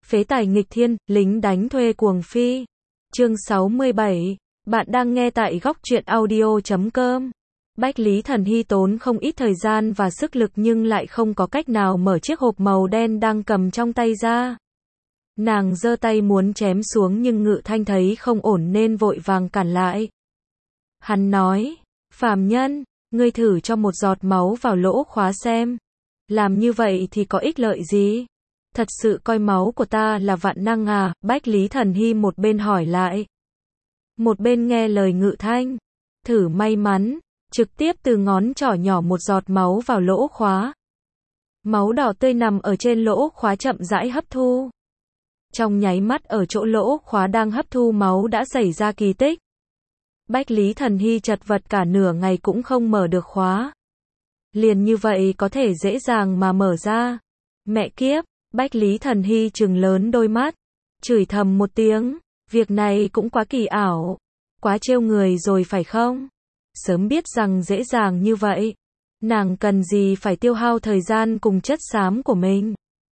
Phế tài nghịch thiên, lính đánh thuê cuồng phi. Chương 67. Bạn đang nghe tại góc truyện audio.com. Bách Lý Thần Hy tốn không ít thời gian và sức lực nhưng lại không có cách nào mở chiếc hộp màu đen đang cầm trong tay ra. Nàng giơ tay muốn chém xuống nhưng Ngự Thanh thấy không ổn nên vội vàng cản lại. Hắn nói, phàm nhân, ngươi thử cho một giọt máu vào lỗ khóa xem. Làm như vậy thì có ích lợi gì? Thật sự coi máu của ta là vạn năng à? Bách Lý Thần Hy một bên hỏi lại, một bên nghe lời Ngự Thanh. Thử may mắn, trực tiếp từ ngón trỏ nhỏ một giọt máu vào lỗ khóa. Máu đỏ tươi nằm ở trên lỗ khóa chậm rãi hấp thu. Trong nháy mắt ở chỗ lỗ khóa đang hấp thu máu đã xảy ra kỳ tích. Bách Lý Thần Hy chật vật cả nửa ngày cũng không mở được khóa. Liền như vậy có thể dễ dàng mà mở ra. Mẹ kiếp, Bách Lý Thần Hy trừng lớn đôi mắt, chửi thầm một tiếng, việc này cũng quá kỳ ảo, quá trêu người rồi phải không? Sớm biết rằng dễ dàng như vậy, nàng cần gì phải tiêu hao thời gian cùng chất xám của mình.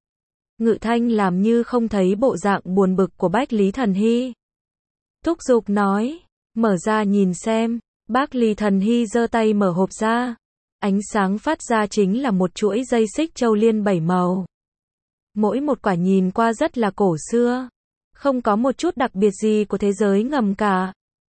Ngự Thanh làm như không thấy bộ dạng buồn bực của Bách Lý Thần Hy. Thúc giục nói, mở ra nhìn xem. Bách Lý Thần Hy giơ tay mở hộp ra. Ánh sáng phát ra chính là một chuỗi dây xích châu liên 7 màu. Mỗi một quả nhìn qua rất là cổ xưa, không có một chút đặc biệt gì của thế giới ngầm cả.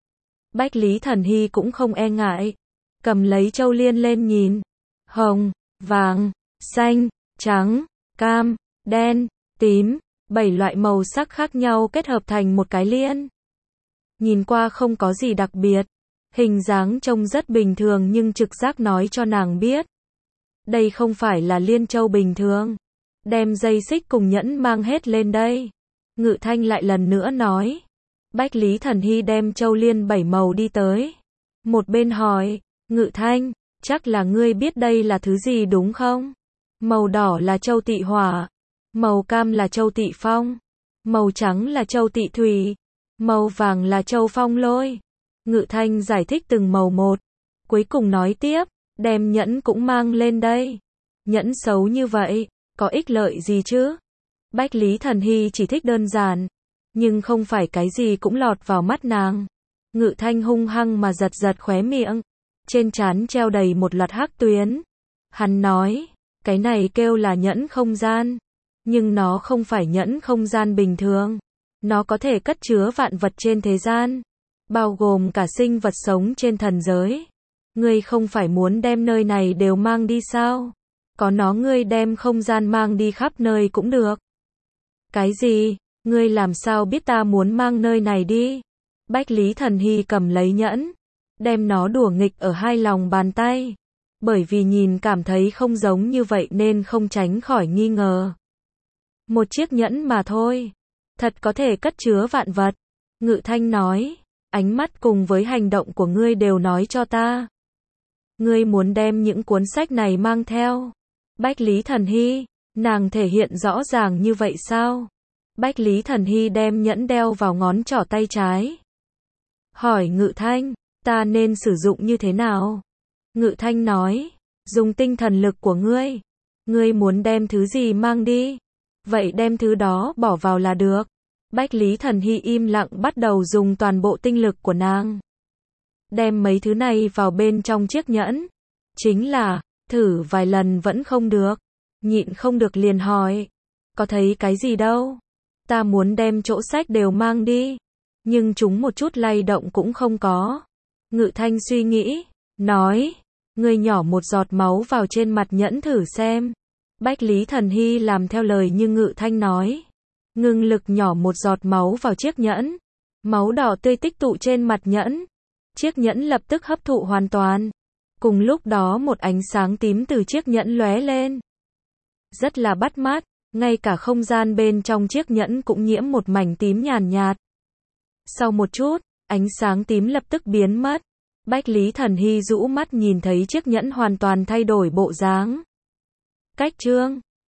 Bách Lý Thần Hy cũng không e ngại, cầm lấy châu liên lên nhìn. Hồng, vàng, xanh, trắng, cam, đen, tím, 7 loại màu sắc khác nhau kết hợp thành một cái liên. Nhìn qua không có gì đặc biệt, hình dáng trông rất bình thường nhưng trực giác nói cho nàng biết, đây không phải là liên châu bình thường. Đem dây xích cùng nhẫn mang hết lên đây. Ngự Thanh lại lần nữa nói. Bách Lý Thần Hy đem châu liên 7 màu đi tới. Một bên hỏi, Ngự Thanh, chắc là ngươi biết đây là thứ gì đúng không? Màu đỏ là châu tị hỏa, màu cam là châu tị phong, màu trắng là châu tị thủy, màu vàng là châu phong lôi. Ngự Thanh giải thích từng màu một, cuối cùng nói tiếp, đem nhẫn cũng mang lên đây. Nhẫn xấu như vậy, có ích lợi gì chứ? Bách Lý Thần Hy chỉ thích đơn giản, nhưng không phải cái gì cũng lọt vào mắt nàng. Ngự Thanh hung hăng mà giật giật khóe miệng, trên trán treo đầy một loạt hắc tuyến. Hắn nói, cái này kêu là nhẫn không gian, nhưng nó không phải nhẫn không gian bình thường. Nó có thể cất chứa vạn vật trên thế gian, bao gồm cả sinh vật sống trên thần giới. Ngươi không phải muốn đem nơi này đều mang đi sao? Có nó ngươi đem không gian mang đi khắp nơi cũng được. Cái gì? Ngươi làm sao biết ta muốn mang nơi này đi? Bách Lý Thần Hy cầm lấy nhẫn, đem nó đùa nghịch ở hai lòng bàn tay. Bởi vì nhìn cảm thấy không giống như vậy nên không tránh khỏi nghi ngờ. Một chiếc nhẫn mà thôi, thật có thể cất chứa vạn vật. Ngự Thanh nói, ánh mắt cùng với hành động của ngươi đều nói cho ta. Ngươi muốn đem những cuốn sách này mang theo. Bách Lý Thần Hy, nàng thể hiện rõ ràng như vậy sao? Bách Lý Thần Hy đem nhẫn đeo vào ngón trỏ tay trái. Hỏi Ngự Thanh, ta nên sử dụng như thế nào? Ngự Thanh nói, dùng tinh thần lực của ngươi. Ngươi muốn đem thứ gì mang đi? Vậy đem thứ đó bỏ vào là được. Bách Lý Thần Hy im lặng bắt đầu dùng toàn bộ tinh lực của nàng. Đem mấy thứ này vào bên trong chiếc nhẫn. Chính là, thử vài lần vẫn không được. Nhịn không được liền hỏi, có thấy cái gì đâu? Ta muốn đem chỗ sách đều mang đi, nhưng chúng một chút lay động cũng không có. Ngự Thanh suy nghĩ, nói, ngươi nhỏ một giọt máu vào trên mặt nhẫn thử xem. Bách Lý Thần Hy làm theo lời như Ngự Thanh nói. Ngưng lực nhỏ một giọt máu vào chiếc nhẫn. Máu đỏ tươi tích tụ trên mặt nhẫn. Chiếc nhẫn lập tức hấp thụ hoàn toàn. Cùng lúc đó một ánh sáng tím từ chiếc nhẫn lóe lên. Rất là bắt mắt, ngay cả không gian bên trong chiếc nhẫn cũng nhiễm một mảnh tím nhàn nhạt. Sau một chút, ánh sáng tím lập tức biến mất. Bách Lý Thần Hy rũ mắt nhìn thấy chiếc nhẫn hoàn toàn thay đổi bộ dáng. Cách chương